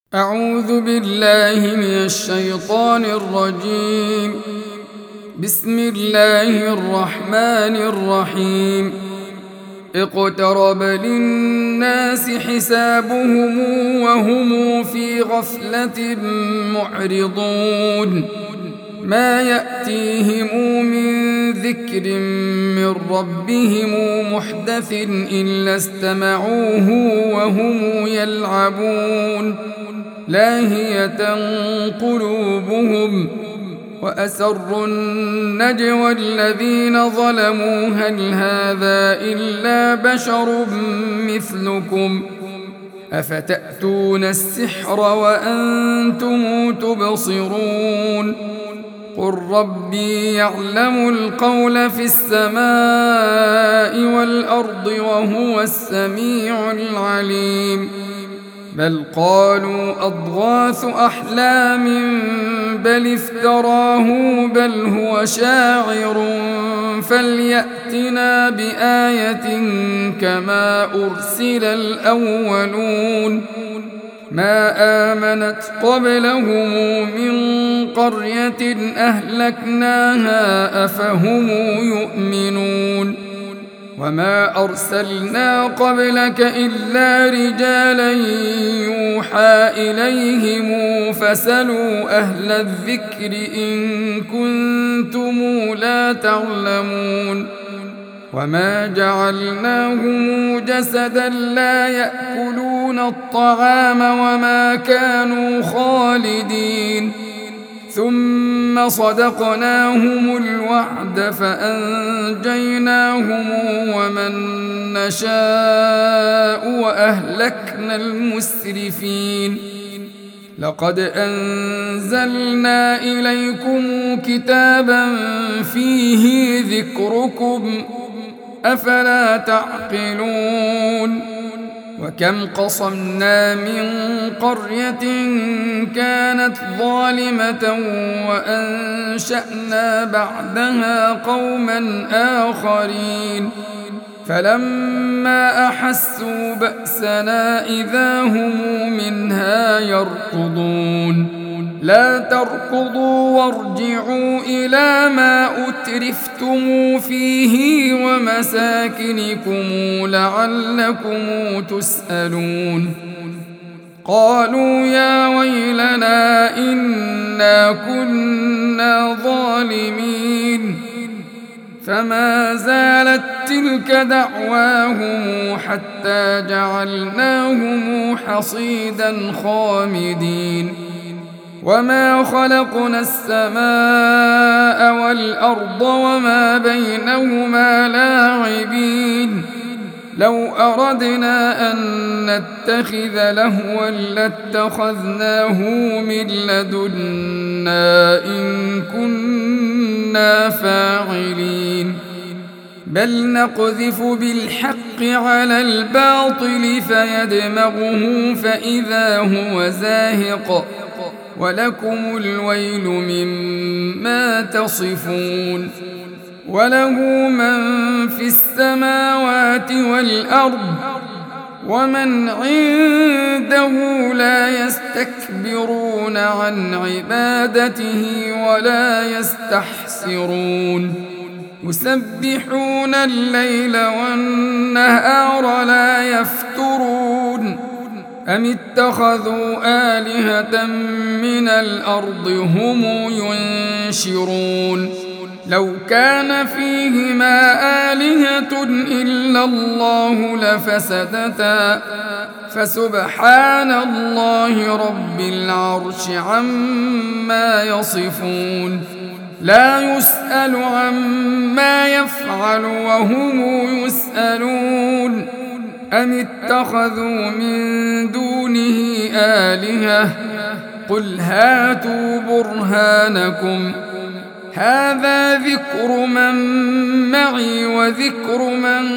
أعوذ بالله من الشيطان الرجيم. بسم الله الرحمن الرحيم. اقترب للناس حسابهم وهم في غفلة معرضون. ما يأتيهم من ذكر من ربهم محدث إلا استمعوه وهم يلعبون. لاهية قلوبهم وأسروا النجوى الذين ظلموا هل هذا إلا بشر مثلكم أفتأتون السحر وأنتم تبصرون. قل ربي يعلم القول في السماء والأرض وهو السميع العليم. بل قالوا أضغاث أحلام بل افتراه بل هو شاعر فليأتنا بآية كما أرسل الأولون. ما آمنت قبلهم من قرية أهلكناها أفهم يؤمنون. وما أرسلنا قبلك إلا رجالا يوحى إليهم فاسألوا أهل الذكر إن كنتم لا تعلمون. وما جعلناهم جسدا لا يأكلون الطعام وما كانوا خالدين. ثم صدقناهم الوعد فأنجيناهم ومن نشاء وأهلكنا المسرفين. لقد أنزلنا إليكم كتابا فيه ذكركم أفلا تعقلون. وكم قصمنا من قرية كانت ظالمة وأنشأنا بعدها قوما آخرين فلما أحسوا بأسنا إذا هم منها يركضون. لا تركضوا وارجعوا إلى ما أترفتم فيه ومساكنكم لعلكم تسألون. قالوا يا ويلنا إنا كنا ظالمين. فما زالت تلك دعواهم حتى جعلناهم حصيدا خامدين. وما خلقنا السماء والأرض وما بينهما لاعبين. لو أردنا أن نتخذ لهوا لاتخذناه من لدنا إن كنا فاعلين. بل نقذف بالحق على الباطل فيدمغه فإذا هو زاهق ولكم الويل مما تصفون. وله من في السماوات والأرض ومن عنده لا يستكبرون عن عبادته ولا يستحسرون. يسبحون الليل والنهار لا يفترون. أم اتخذوا آلهة من الأرض هم ينشرون. لو كان فيهما آلهة إلا الله لفسدتا فسبحان الله رب العرش عما يصفون. لا يسأل عما يفعل وهم يسألون. أم اتخذوا من دونه آلهة قل هاتوا برهانكم هذا ذكر من معي وذكر من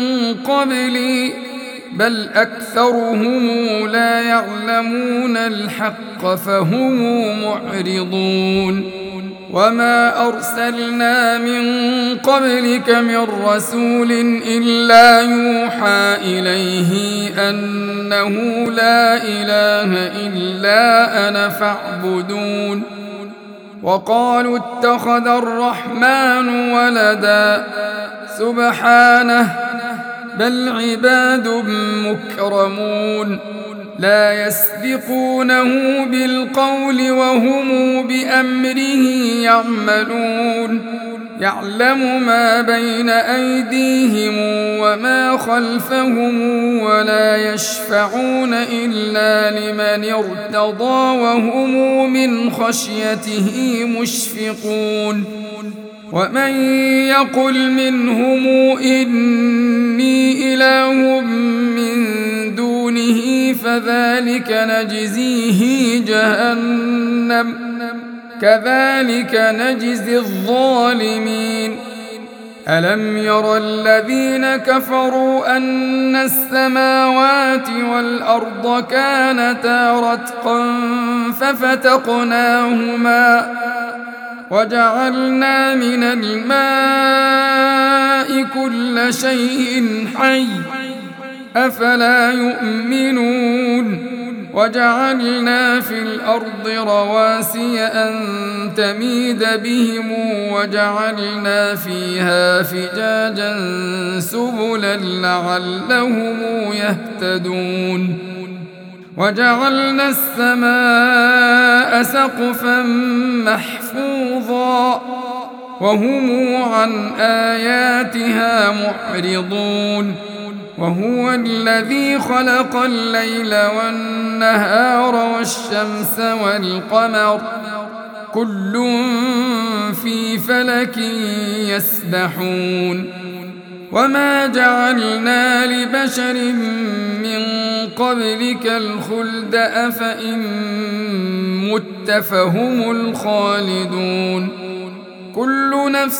قبلي بل أكثرهم لا يعلمون الحق فهم معرضون. وما أرسلنا من قبلك من رسول إلا يوحى إليه أنه لا إله إلا أنا فاعبدون وقالوا اتخذ الرحمن ولدا سبحانه بل عباد مكرمون لا يسبقونه بالقول وهم بأمره يعملون يعلم ما بين أيديهم وما خلفهم ولا يشفعون إلا لمن ارتضى وهم من خشيته مشفقون ومن يقل منهم إني إله من دونه فذلك نجزيه جهنم كذلك نجزي الظالمين ألم ير الذين كفروا أن السماوات والأرض كانتا رتقا ففتقناهما وجعلنا من الماء كل شيء حي أفلا يؤمنون وجعلنا في الأرض رواسي أن تميد بهم وجعلنا فيها فجاجا سبلا لعلهم يهتدون وجعلنا السماء سقفا محفوظا وهم عن آياتها معرضون وهو الذي خلق الليل والنهار والشمس والقمر كل في فلك يسبحون وما جعلنا لبشر من قبلك الخلد أفإن مت فهم الخالدون كل نفس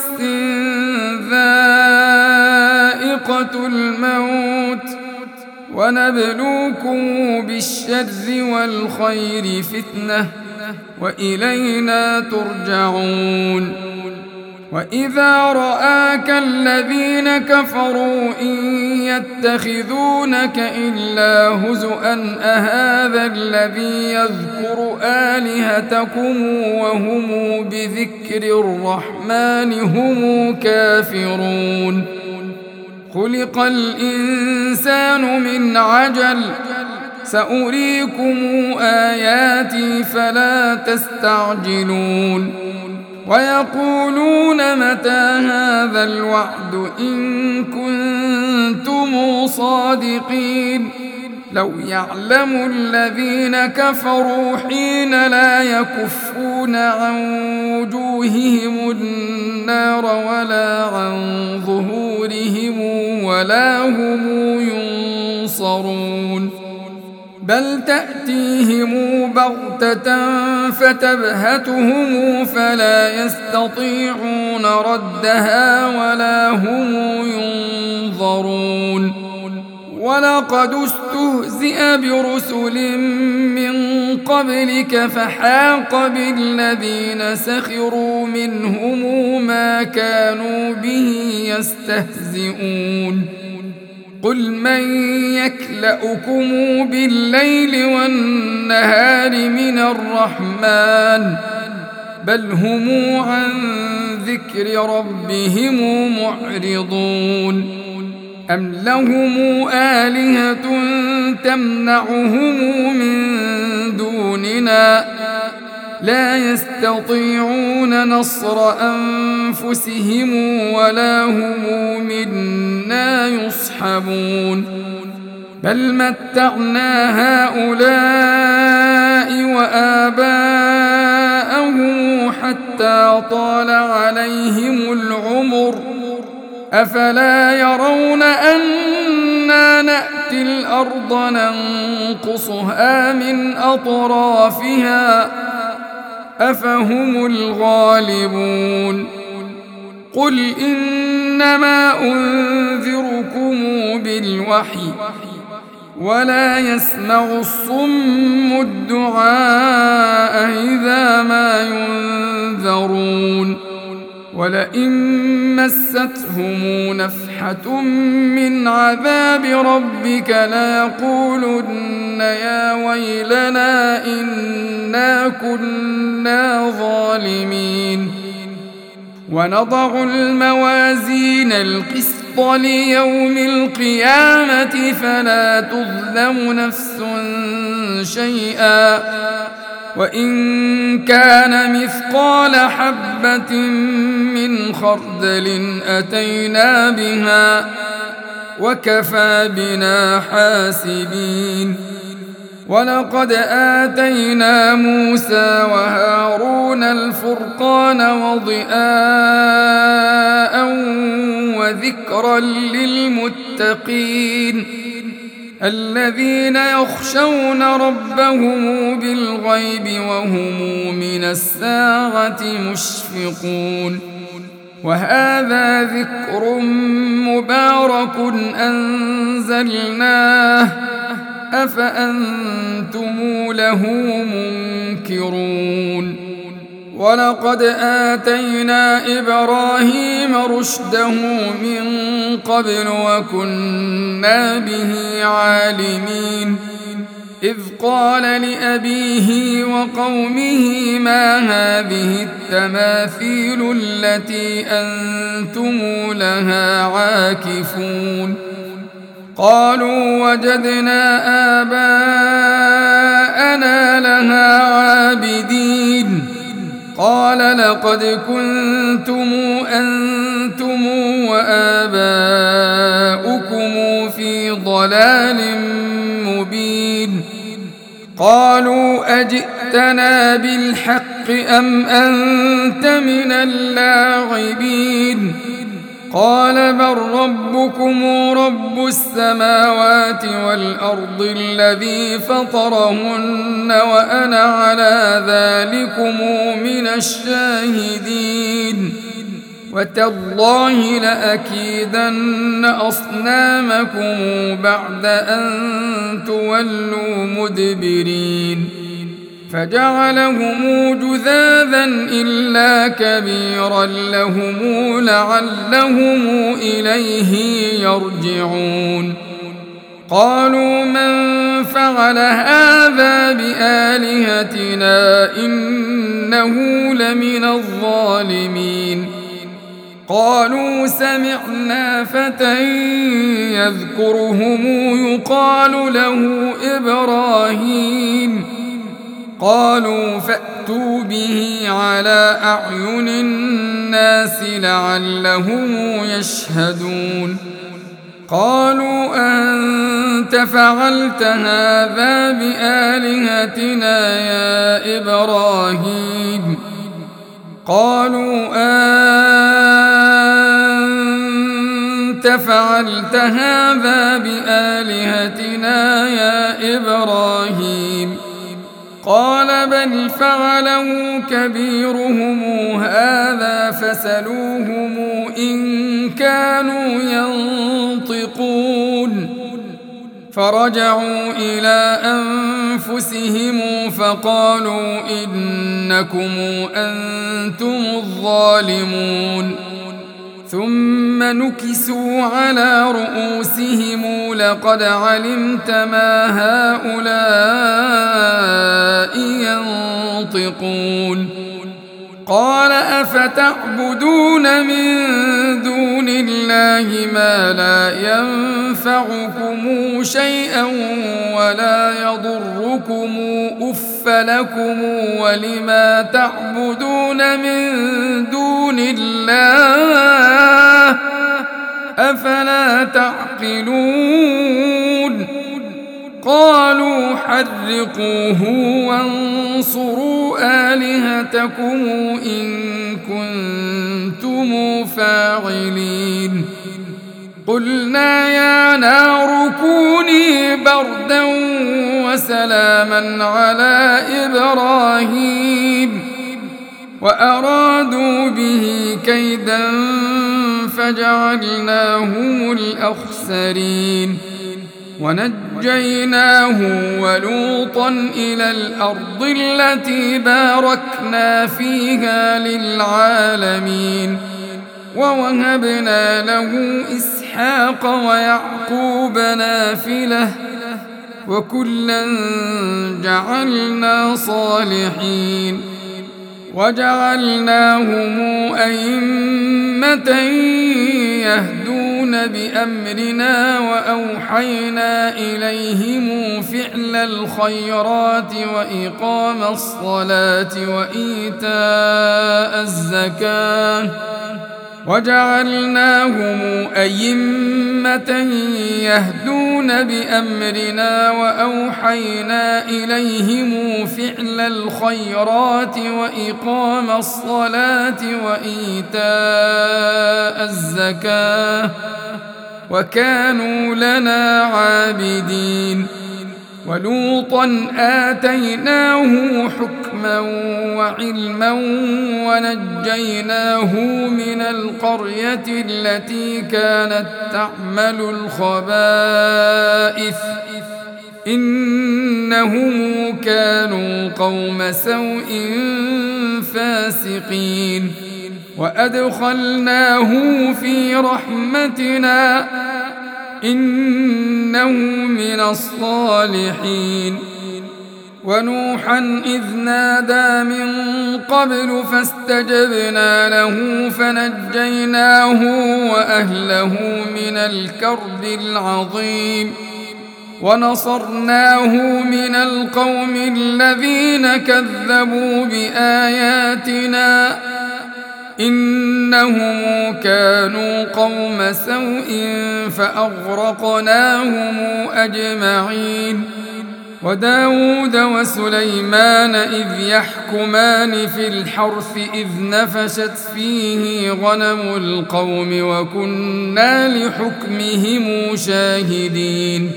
ذائقة الموت ونبلوكم بالشر والخير فتنة وإلينا ترجعون وإذا رآك الذين كفروا إن يتخذونك إلا هزؤا أهذا الذي يذكر آلهتكم وهم بذكر الرحمن هم كافرون خلق الإنسان من عجل سأريكم آياتي فلا تستعجلون ويقولون متى هذا الوعد إن كنتم صادقين لو يعلم الذين كفروا حين لا يكفون عن وجوههم النار ولا عن ظهورهم ولا هم ينصرون بل تأتيهم بغتة فتبهتهم فلا يستطيعون ردها ولا هم ينظرون ولقد استهزئ برسل من قبلك فحاق بالذين سخروا منهم ما كانوا به يستهزئون قل من يكلؤكم بالليل والنهار من الرحمن بل هم عن ذكر ربهم معرضون أم لهم آلهة تمنعهم من دوننا لا يستطيعون نصر أنفسهم ولا هم منا يصحبون بل متعنا هؤلاء وآباءهم حتى طال عليهم العمر أفلا يرون أنا نأتي الأرض ننقصها من أطرافها أفهم الغالبون قل إنما أنذركم بالوحي ولا يسمع الصم الدعاء إذا ما ينذرون ولئن مستهم نفحة من عذاب ربك ليقولن يا ويلنا إنا كنا ظالمين ونضع الموازين القسط ليوم القيامة فلا تظلم نفس شيئا وإن كان مثقال حبة من خردل أتينا بها وكفى بنا حاسبين ولقد آتينا موسى وهارون الفرقان وضياء وذكرا للمتقين الذين يخشون ربهم بالغيب وهم من الساعة مشفقون وهذا ذكر مبارك أنزلناه أفأنتم له منكرون ولقد آتينا إبراهيم رشده من قبل وكنا به عالمين إذ قال لأبيه وقومه ما هذه التماثيل التي أنتم لها عاكفون قالوا وجدنا آباءنا لها عابدين قال لقد كنتم أنتم وآباؤكم في ضلال مبين قالوا أجئتنا بالحق أم أنت من اللاعبين قال بل ربكم رب السماوات والأرض الذي فطرهن وأنا على ذلكم من الشاهدين وتالله لأكيدن أصنامكم بعد أن تولوا مدبرين فجعلهم جذاذا إلا كبيرا لهم لعلهم إليه يرجعون قالوا من فعل هذا بآلهتنا إنه لمن الظالمين قالوا سمعنا فتى يذكرهم يقال له إبراهيم قالوا فأتوا به على أعين الناس لعلهم يشهدون قالوا أنت فعلت هذا بآلهتنا يا إبراهيم قالوا أنت فعلت هذا بآلهتنا يا إبراهيم قال بل فعله كبيرهم هذا فسلوهم إن كانوا ينطقون فرجعوا إلى أنفسهم فقالوا إنكم أنتم الظالمون ثم نكسوا على رؤوسهم لقد علمت ما هؤلاء ينطقون قال أفتعبدون من دون الله ما لا ينفعكم شيئا ولا يضركم أف لكم ولما تعبدون من دون الله أفلا تعقلون قالوا حرقوه وانصروا آلهتكم إن كنتم فاعلين قلنا يا نار كوني بردا وسلاما على إبراهيم وأرادوا به كيدا فجعلناهم الأخسرين ونجيناه ولوطا إلى الأرض التي باركنا فيها للعالمين ووهبنا له إسحاق ويعقوب نافلة وكلا جعلنا صالحين وجعلناهم أئمة يهدون بأمرنا وأوحينا إليهم فعل الخيرات وإقام الصلاة وإيتاء الزكاة وجعلناهم أئمة يهدون بأمرنا وأوحينا إليهم فعل الخيرات وإقام الصلاة وإيتاء الزكاة وكانوا لنا عابدين ولوطا آتيناه حكما وعلما ونجيناه من القرية التي كانت تعمل الخبائث إنهم كانوا قوم سوء فاسقين وأدخلناه في رحمتنا إنه من الصالحين ونوحا إذ نادى من قبل فاستجبنا له فنجيناه وأهله من الكرب العظيم ونصرناه من القوم الذين كذبوا بآياتنا إنهم كانوا قوم سوء فأغرقناهم أجمعين وداود وسليمان إذ يحكمان في الحرث إذ نفشت فيه غنم القوم وكنا لحكمهم شاهدين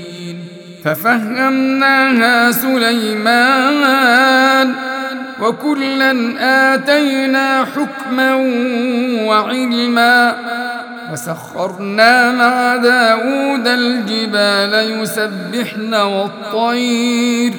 ففهمناها سليمان وكلا آتينا حكما وعلما وسخرنا مع داود الجبال يسبحن والطير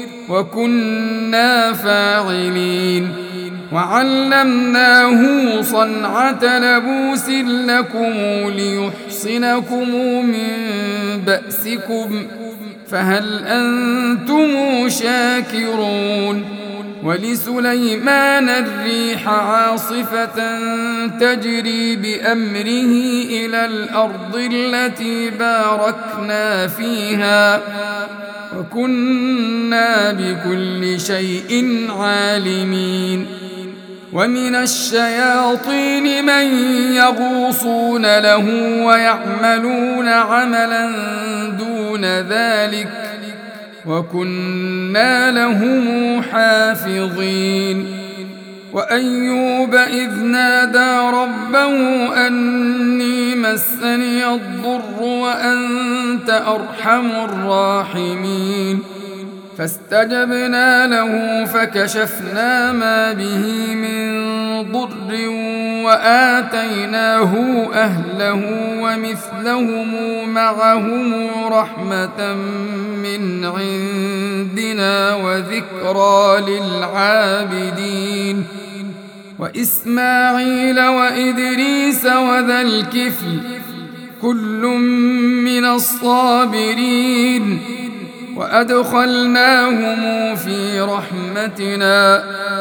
وكنا فاعلين وعلمناه صنعة لبوس لكم ليحصنكم من بأسكم فهل أنتم شاكرون ولسليمان الريح عاصفة تجري بأمره إلى الأرض التي باركنا فيها وكنا بكل شيء عالمين ومن الشياطين من يغوصون له ويعملون عملا دون ذلك وكنا لهم حافظين وأيوب إذ نادى ربه أني مسني الضر وأنت أرحم الراحمين فاستجبنا له فكشفنا ما به من ضر وآتيناه أهله ومثلهم معهم رحمة من عندنا وذكرى للعابدين وإسماعيل وإدريس وذا الكفل كل من الصابرين وأدخلناهم في رحمتنا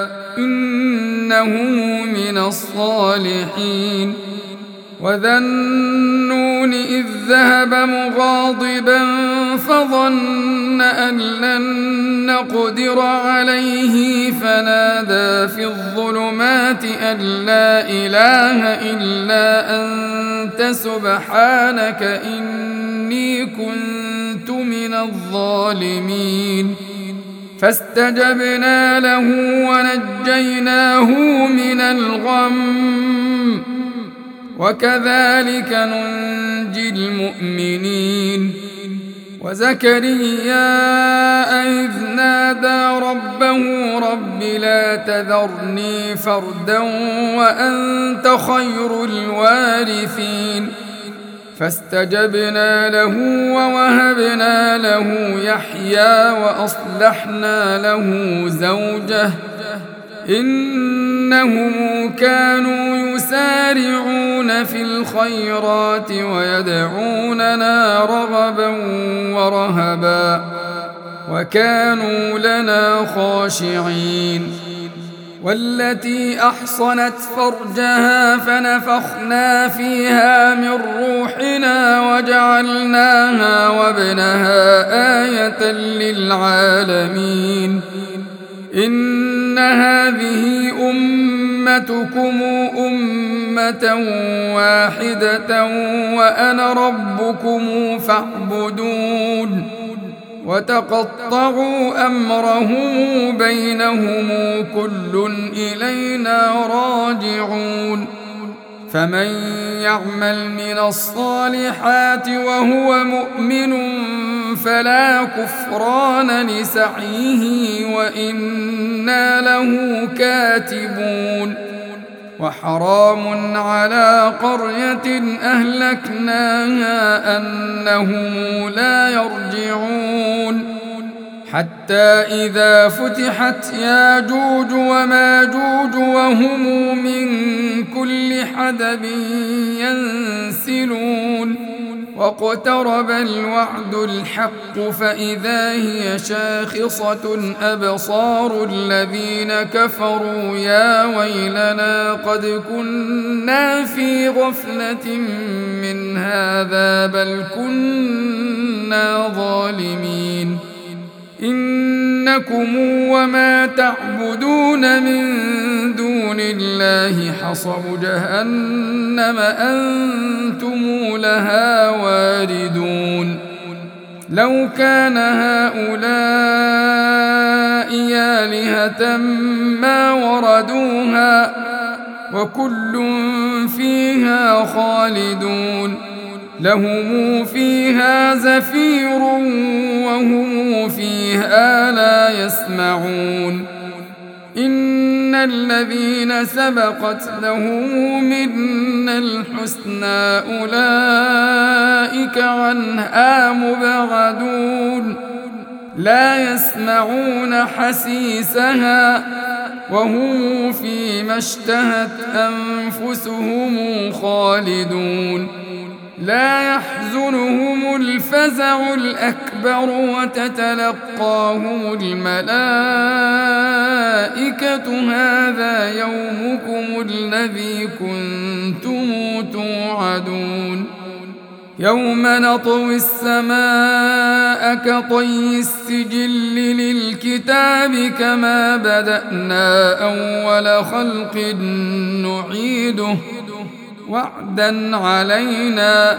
إنهم من الصالحين وذا النون إذ ذهب مغاضبا فظن أن لن نقدر عليه فنادى في الظلمات أن لا إله إلا أنت سبحانك إني كنت من الظالمين فاستجبنا له ونجيناه من الغم وكذلك ننجي المؤمنين وزكريا إذ نادى ربه رب لا تذرني فردا وأنت خير الوارثين فاستجبنا له ووهبنا له يحيى وأصلحنا له زوجه إنهم كانوا يسارعون في الخيرات ويدعوننا رغبا ورهبا وكانوا لنا خاشعين والتي أحصنت فرجها فنفخنا فيها من روحنا وجعلناها وابنها آية للعالمين إن هذه أمتكم أمة واحدة وأنا ربكم فاعبدون وتقطعوا أمرهم بينهم كل إلينا راجعون فمن يعمل من الصالحات وهو مؤمن فلا كفران لسعيه وإنا له كاتبون وحرام على قرية أهلكناها أنهم لا يرجعون حتى إذا فتحت ياجوج وماجوج وهم من كل حدب ينسلون واقترب الوعد الحق فإذا هي شاخصة أبصار الذين كفروا يا ويلنا قد كنا في غفلة من هذا بل كنا ظالمين إنكم وما تعبدون من دون الله حصب جهنم أنتم لها واردون لو كان هؤلاء آلهة ما وردوها وكل فيها خالدون لهم فيها زفير وهم فيها لا يسمعون إن الذين سبقت لهم منا الحسنى أولئك عنها مبعدون لا يسمعون حسيسها وهم فيما اشتهت أنفسهم خالدون لا يحزنهم الفزع الأكبر وتتلقاهم الملائكة هذا يومكم الذي كنتم توعدون يوم نطوي السماء كطي السجل للكتاب كما بدأنا أول خلق نعيده وعدا علينا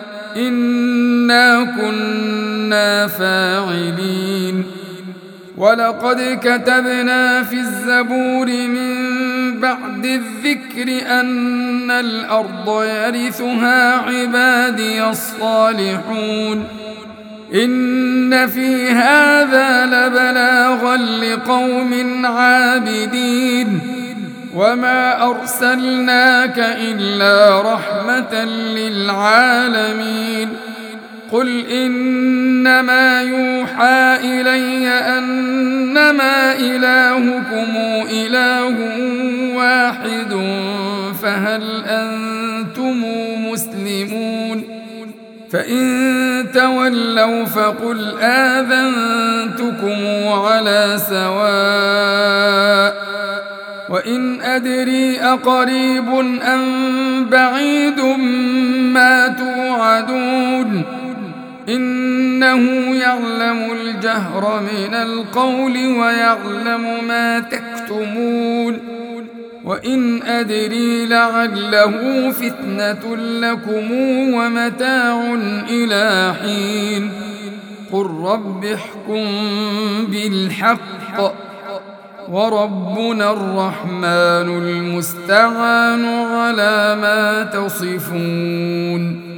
إنا كنا فاعلين ولقد كتبنا في الزبور من بعد الذكر أن الأرض يرثها عبادي الصالحون إن في هذا لبلاغا لقوم عابدين وما أرسلناك إلا رحمة للعالمين قل إنما يوحى إلي أنما إلهكم إله واحد فهل أنتم مسلمون فإن تولوا فقل آذنتكم على سواء وإن أدري أقريب أم بعيد ما توعدون إنه يعلم الجهر من القول ويعلم ما تكتمون وإن أدري لعله فتنة لكم ومتاع إلى حين قل رب احكم بالحق وربنا الرحمن المستعان على ما تصفون